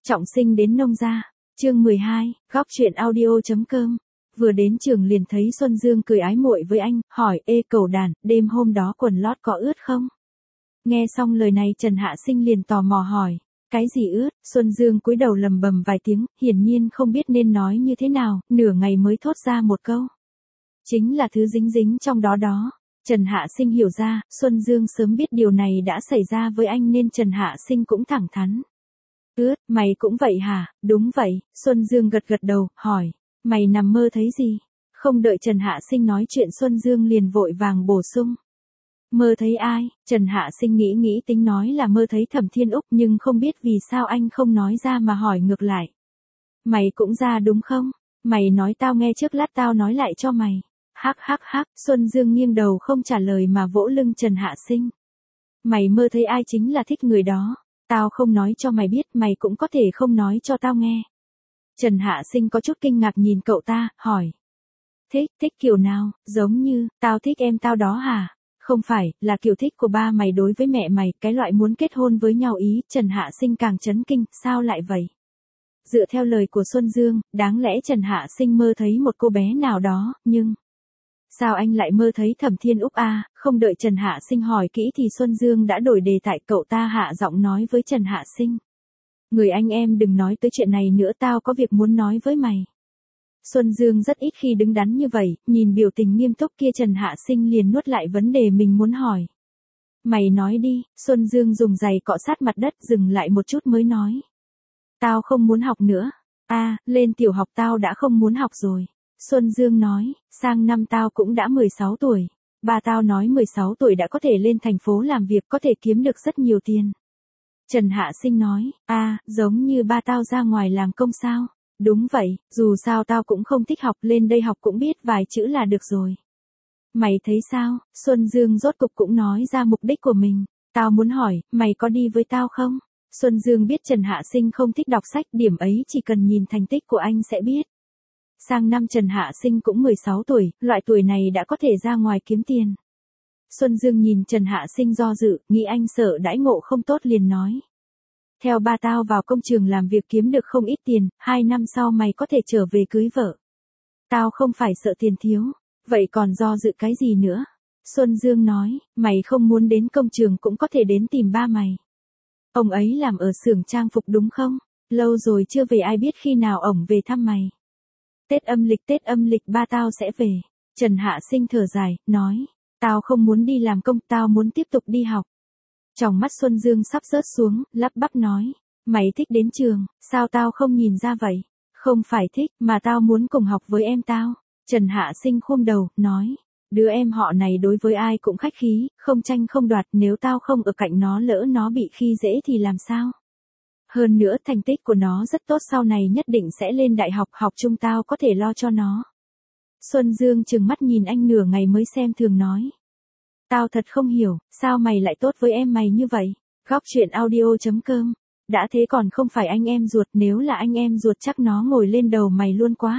Trọng sinh đến nông gia. Chương 12, góc truyện audio.com. Vừa đến trường liền thấy Xuân Dương cười ái muội với anh, hỏi: "Ê cẩu đàn, đêm hôm đó quần lót có ướt không?" Nghe xong lời này Trần Hạ Sinh liền tò mò hỏi: "Cái gì ướt?" Xuân Dương cúi đầu lầm bầm vài tiếng, hiển nhiên không biết nên nói như thế nào, nửa ngày mới thốt ra một câu: "Chính là thứ dính dính trong đó đó." Trần Hạ Sinh hiểu ra, Xuân Dương sớm biết điều này đã xảy ra với anh nên Trần Hạ Sinh cũng thẳng thắn: "Ướt, mày cũng vậy hả?" "Đúng vậy." Xuân Dương gật gật đầu, hỏi: "Mày nằm mơ thấy gì?" Không đợi Trần Hạ Sinh nói chuyện Xuân Dương liền vội vàng bổ sung: "Mơ thấy ai?" Trần Hạ Sinh nghĩ nghĩ tính nói là mơ thấy Thẩm Thiên Úc, nhưng không biết vì sao anh không nói ra mà hỏi ngược lại: "Mày cũng ra đúng không? Mày nói tao nghe trước, lát tao nói lại cho mày." Hắc hắc hắc, Xuân Dương nghiêng đầu không trả lời mà vỗ lưng Trần Hạ Sinh. "Mày mơ thấy ai chính là thích người đó. Tao không nói cho mày biết, mày cũng có thể không nói cho tao nghe." Trần Hạ Sinh có chút kinh ngạc nhìn cậu ta, hỏi: Thích kiểu nào?" "Giống như, tao thích em tao đó hả?" "Không phải, là kiểu thích của ba mày đối với mẹ mày, cái loại muốn kết hôn với nhau ý." Trần Hạ Sinh càng chấn kinh, sao lại vậy? Dựa theo lời của Xuân Dương, đáng lẽ Trần Hạ Sinh mơ thấy một cô bé nào đó, nhưng sao anh lại mơ thấy Thẩm Thiên Úc à? Không đợi Trần Hạ Sinh hỏi kỹ thì Xuân Dương đã đổi đề tài, cậu ta hạ giọng nói với Trần Hạ Sinh: "Người anh em đừng nói tới chuyện này nữa, tao có việc muốn nói với mày." Xuân Dương rất ít khi đứng đắn như vậy, nhìn biểu tình nghiêm túc kia Trần Hạ Sinh liền nuốt lại vấn đề mình muốn hỏi. "Mày nói đi." Xuân Dương dùng giày cọ sát mặt đất, dừng lại một chút mới nói: "Tao không muốn học nữa." Lên tiểu học tao đã không muốn học rồi." Xuân Dương nói: "Sang năm tao cũng đã 16 tuổi. Ba tao nói 16 tuổi đã có thể lên thành phố làm việc, có thể kiếm được rất nhiều tiền." Trần Hạ Sinh nói: "Giống như ba tao ra ngoài làm công sao?" "Đúng vậy, dù sao tao cũng không thích học, lên đây học cũng biết vài chữ là được rồi." "Mày thấy sao?" Xuân Dương rốt cục cũng nói ra mục đích của mình. "Tao muốn hỏi, mày có đi với tao không?" Xuân Dương biết Trần Hạ Sinh không thích đọc sách, điểm ấy chỉ cần nhìn thành tích của anh sẽ biết. Sang năm Trần Hạ Sinh cũng 16 tuổi, loại tuổi này đã có thể ra ngoài kiếm tiền. Xuân Dương nhìn Trần Hạ Sinh do dự, nghĩ anh sợ đãi ngộ không tốt liền nói: "Theo ba tao vào công trường làm việc kiếm được không ít tiền, 2 năm sau mày có thể trở về cưới vợ." "Tao không phải sợ tiền thiếu." "Vậy còn do dự cái gì nữa?" Xuân Dương nói: "Mày không muốn đến công trường cũng có thể đến tìm ba mày. Ông ấy làm ở xưởng trang phục đúng không? Lâu rồi chưa về, ai biết khi nào ổng về thăm mày." Tết âm lịch ba tao sẽ về." Trần Hạ Sinh thở dài, nói: "Tao không muốn đi làm công, tao muốn tiếp tục đi học." Tròng mắt Xuân Dương sắp rớt xuống, lắp bắp nói: "Mày thích đến trường, sao tao không nhìn ra vậy?" "Không phải thích, mà tao muốn cùng học với em tao." Trần Hạ Sinh khum đầu, nói: "Đứa em họ này đối với ai cũng khách khí, không tranh không đoạt, nếu tao không ở cạnh nó lỡ nó bị khi dễ thì làm sao? Hơn nữa thành tích của nó rất tốt, sau này nhất định sẽ lên đại học, học chung tao có thể lo cho nó." Xuân Dương trừng mắt nhìn anh nửa ngày mới xem thường nói: "Tao thật không hiểu, sao mày lại tốt với em mày như vậy?" Góc truyện audio.com. Đã thế còn không phải anh em ruột, nếu là anh em ruột chắc nó ngồi lên đầu mày luôn quá.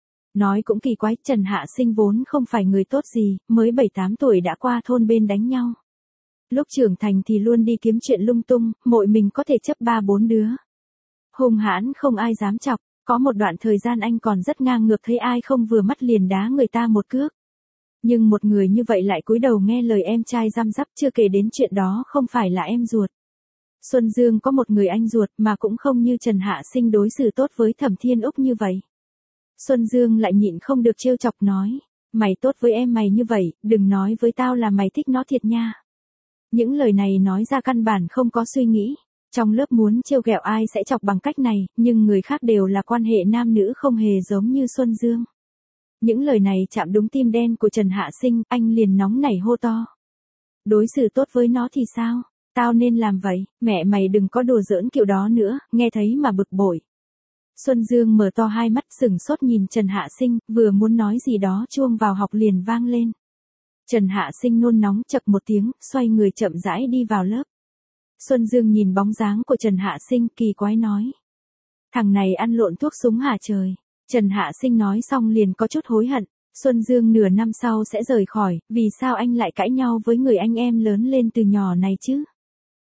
Nói cũng kỳ quái, Trần Hạ Sinh vốn không phải người tốt gì, mới 7-8 tuổi đã qua thôn bên đánh nhau. Lúc trưởng thành thì luôn đi kiếm chuyện lung tung, mội mình có thể chấp 3-4 đứa. Hung hãn không ai dám chọc, có một đoạn thời gian anh còn rất ngang ngược, thấy ai không vừa mắt liền đá người ta một cước. Nhưng một người như vậy lại cúi đầu nghe lời em trai răm rắp, chưa kể đến chuyện đó không phải là em ruột. Xuân Dương có một người anh ruột mà cũng không như Trần Hạ Sinh đối xử tốt với Thẩm Thiên Úc như vậy. Xuân Dương lại nhịn không được trêu chọc nói: "Mày tốt với em mày như vậy, đừng nói với tao là mày thích nó thiệt nha." Những lời này nói ra căn bản không có suy nghĩ. Trong lớp muốn trêu ghẹo ai sẽ chọc bằng cách này, nhưng người khác đều là quan hệ nam nữ, không hề giống như Xuân Dương. Những lời này chạm đúng tim đen của Trần Hạ Sinh, anh liền nóng nảy hô to: "Đối xử tốt với nó thì sao? Tao nên làm vậy, mẹ mày đừng có đùa giỡn kiểu đó nữa." Nghe thấy mà bực bội. Xuân Dương mở to hai mắt sửng sốt nhìn Trần Hạ Sinh, vừa muốn nói gì đó chuông vào học liền vang lên. Trần Hạ Sinh nôn nóng chậc một tiếng, xoay người chậm rãi đi vào lớp. Xuân Dương nhìn bóng dáng của Trần Hạ Sinh, kỳ quái nói: "Thằng này ăn lộn thuốc súng hả trời?" Trần Hạ Sinh nói xong liền có chút hối hận. Xuân Dương nửa năm sau sẽ rời khỏi, vì sao anh lại cãi nhau với người anh em lớn lên từ nhỏ này chứ?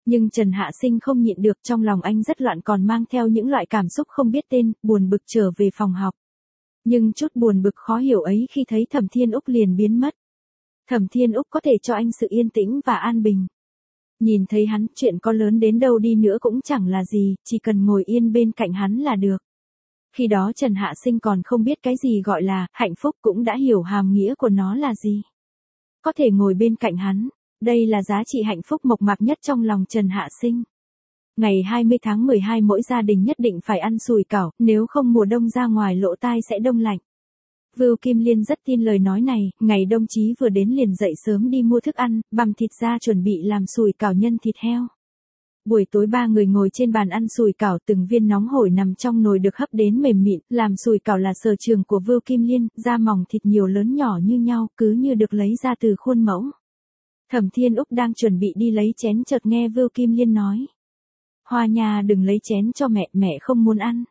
Nhưng Trần Hạ Sinh không nhịn được, trong lòng anh rất loạn, còn mang theo những loại cảm xúc không biết tên, buồn bực trở về phòng học. Nhưng chút buồn bực khó hiểu ấy khi thấy Thẩm Thiên Úc liền biến mất. Thẩm Thiên Úc có thể cho anh sự yên tĩnh và an bình. Nhìn thấy hắn, chuyện có lớn đến đâu đi nữa cũng chẳng là gì, chỉ cần ngồi yên bên cạnh hắn là được. Khi đó Trần Hạ Sinh còn không biết cái gì gọi là hạnh phúc, cũng đã hiểu hàm nghĩa của nó là gì. Có thể ngồi bên cạnh hắn, đây là giá trị hạnh phúc mộc mạc nhất trong lòng Trần Hạ Sinh. Ngày 20 tháng 12 mỗi gia đình nhất định phải ăn sủi cảo, nếu không mùa đông ra ngoài lỗ tai sẽ đông lạnh. Vưu Kim Liên rất tin lời nói này, ngày đồng chí vừa đến liền dậy sớm đi mua thức ăn, bằm thịt ra chuẩn bị làm sủi cảo nhân thịt heo. Buổi tối ba người ngồi trên bàn ăn sủi cảo, từng viên nóng hổi nằm trong nồi được hấp đến mềm mịn, làm sủi cảo là sở trường của Vưu Kim Liên, da mỏng thịt nhiều lớn nhỏ như nhau, cứ như được lấy ra từ khuôn mẫu. Thẩm Thiên Úc đang chuẩn bị đi lấy chén chợt nghe Vưu Kim Liên nói. Hoa Nha đừng lấy chén cho mẹ, mẹ không muốn ăn.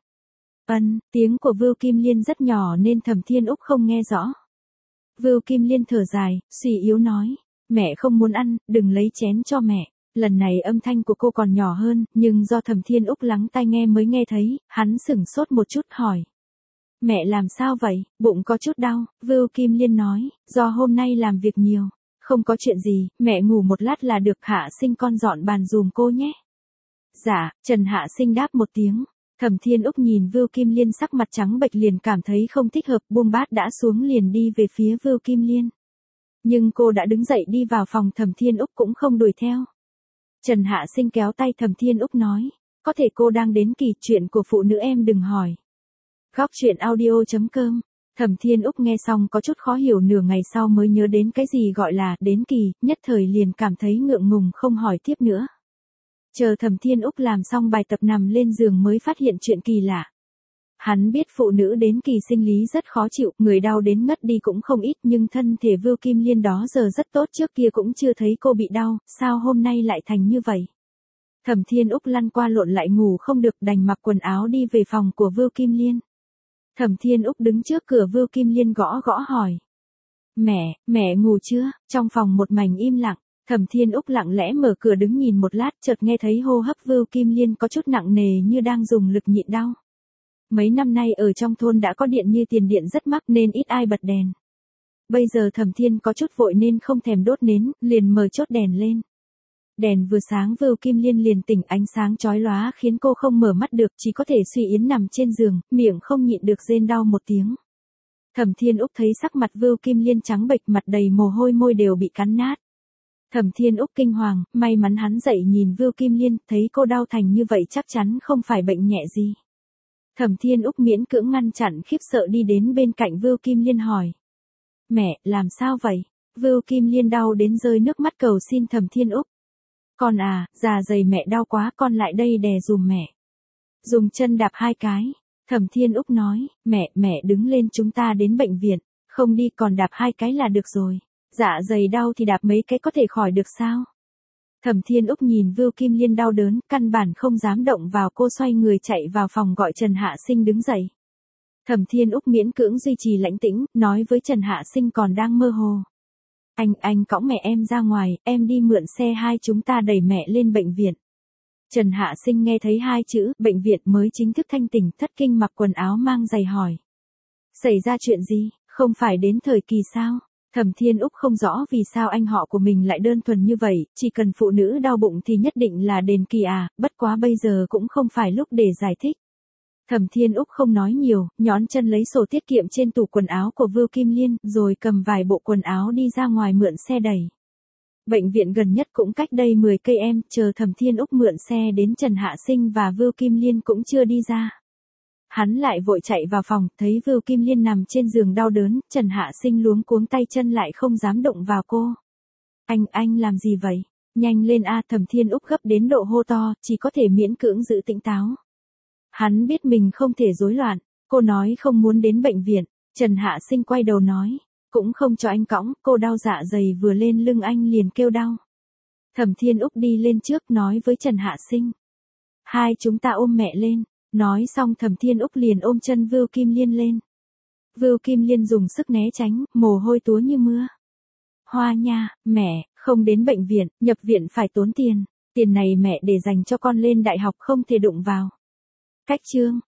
Tiếng của Vưu Kim Liên rất nhỏ nên Thẩm Thiên Úc không nghe rõ. Vưu Kim Liên thở dài, suy yếu nói, mẹ không muốn ăn, đừng lấy chén cho mẹ. Lần này âm thanh của cô còn nhỏ hơn, nhưng do Thẩm Thiên Úc lắng tai nghe mới nghe thấy, hắn sửng sốt một chút hỏi. Mẹ làm sao vậy, bụng có chút đau, Vưu Kim Liên nói, do hôm nay làm việc nhiều. Không có chuyện gì, mẹ ngủ một lát là được, Hạ Sinh con dọn bàn dùm cô nhé. Dạ, Trần Hạ Sinh đáp một tiếng. Thẩm Thiên Úc nhìn Vưu Kim Liên sắc mặt trắng bệch liền cảm thấy không thích hợp, buông bát đã xuống liền đi về phía Vưu Kim Liên. Nhưng cô đã đứng dậy đi vào phòng, Thẩm Thiên Úc cũng không đuổi theo. Trần Hạ Sinh kéo tay Thẩm Thiên Úc nói, có thể cô đang đến kỳ, chuyện của phụ nữ em đừng hỏi. Góc truyện audio.com. Thẩm Thiên Úc nghe xong có chút khó hiểu, nửa ngày sau mới nhớ đến cái gì gọi là đến kỳ, nhất thời liền cảm thấy ngượng ngùng không hỏi tiếp nữa. Chờ Thẩm Thiên Úc làm xong bài tập nằm lên giường mới phát hiện chuyện kỳ lạ. Hắn biết phụ nữ đến kỳ sinh lý rất khó chịu, người đau đến ngất đi cũng không ít, nhưng thân thể Vưu Kim Liên đó giờ rất tốt, trước kia cũng chưa thấy cô bị đau, sao hôm nay lại thành như vậy. Thẩm Thiên Úc lăn qua lộn lại ngủ không được, đành mặc quần áo đi về phòng của Vưu Kim Liên. Thẩm Thiên Úc đứng trước cửa Vưu Kim Liên gõ gõ hỏi. Mẹ ngủ chưa? Trong phòng một mảnh im lặng. Thẩm Thiên Úc lặng lẽ mở cửa đứng nhìn một lát, chợt nghe thấy hô hấp Vưu Kim Liên có chút nặng nề như đang dùng lực nhịn đau. Mấy năm nay ở trong thôn đã có điện như tiền điện rất mắc nên ít ai bật đèn. Bây giờ Thẩm Thiên có chút vội nên không thèm đốt nến, liền mở chốt đèn lên. Đèn vừa sáng Vưu Kim Liên liền tỉnh, ánh sáng chói lóa khiến cô không mở mắt được, chỉ có thể suy yếu nằm trên giường, miệng không nhịn được rên đau một tiếng. Thẩm Thiên Úc thấy sắc mặt Vưu Kim Liên trắng bệch, mặt đầy mồ hôi, môi đều bị cắn nát. Thẩm Thiên Úc kinh hoàng, may mắn hắn dậy nhìn Vưu Kim Liên, thấy cô đau thành như vậy chắc chắn không phải bệnh nhẹ gì. Thẩm Thiên Úc miễn cưỡng ngăn chặn khiếp sợ đi đến bên cạnh Vưu Kim Liên hỏi. Mẹ, làm sao vậy? Vưu Kim Liên đau đến rơi nước mắt cầu xin Thẩm Thiên Úc. Con à, dạ dày mẹ đau quá, con lại đây đè dùm mẹ. Dùng chân đạp 2 cái. Thẩm Thiên Úc nói, mẹ đứng lên, chúng ta đến bệnh viện. Không đi, còn đạp 2 cái là được rồi. Dạ dày đau thì đạp mấy cái có thể khỏi được sao? Thẩm Thiên Úc nhìn Vưu Kim Liên đau đớn, căn bản không dám động vào, cô xoay người chạy vào phòng gọi Trần Hạ Sinh đứng dậy. Thẩm Thiên Úc miễn cưỡng duy trì lãnh tĩnh, nói với Trần Hạ Sinh còn đang mơ hồ. Anh cõng mẹ em ra ngoài, em đi mượn xe, hai chúng ta đẩy mẹ lên bệnh viện. Trần Hạ Sinh nghe thấy 2 chữ, bệnh viện mới chính thức thanh tỉnh, thất kinh mặc quần áo mang giày hỏi. Xảy ra chuyện gì, không phải đến thời kỳ sao? Thẩm Thiên Úc không rõ vì sao anh họ của mình lại đơn thuần như vậy, chỉ cần phụ nữ đau bụng thì nhất định là đến kỳ à, bất quá bây giờ cũng không phải lúc để giải thích. Thẩm Thiên Úc không nói nhiều, nhón chân lấy sổ tiết kiệm trên tủ quần áo của Vưu Kim Liên, rồi cầm vài bộ quần áo đi ra ngoài mượn xe đẩy. Bệnh viện gần nhất cũng cách đây 10 cây em, chờ Thẩm Thiên Úc mượn xe đến, Trần Hạ Sinh và Vưu Kim Liên cũng chưa đi ra. Hắn lại vội chạy vào phòng, thấy Vưu Kim Liên nằm trên giường đau đớn, Trần Hạ Sinh luống cuống tay chân lại không dám động vào cô. Anh làm gì vậy? Nhanh lên a, Thẩm Thiên Úc gấp đến độ hô to, chỉ có thể miễn cưỡng giữ tỉnh táo. Hắn biết mình không thể rối loạn, cô nói không muốn đến bệnh viện, Trần Hạ Sinh quay đầu nói, cũng không cho anh cõng, cô đau dạ dày vừa lên lưng anh liền kêu đau. Thẩm Thiên Úc đi lên trước nói với Trần Hạ Sinh. Hai chúng ta ôm mẹ lên. Nói xong Thẩm Thiên Úc liền ôm chân Vưu Kim Liên lên. Vưu Kim Liên dùng sức né tránh, mồ hôi túa như mưa. Hoa Nha, mẹ, không đến bệnh viện, nhập viện phải tốn tiền. Tiền này mẹ để dành cho con lên đại học không thể đụng vào. Cách chương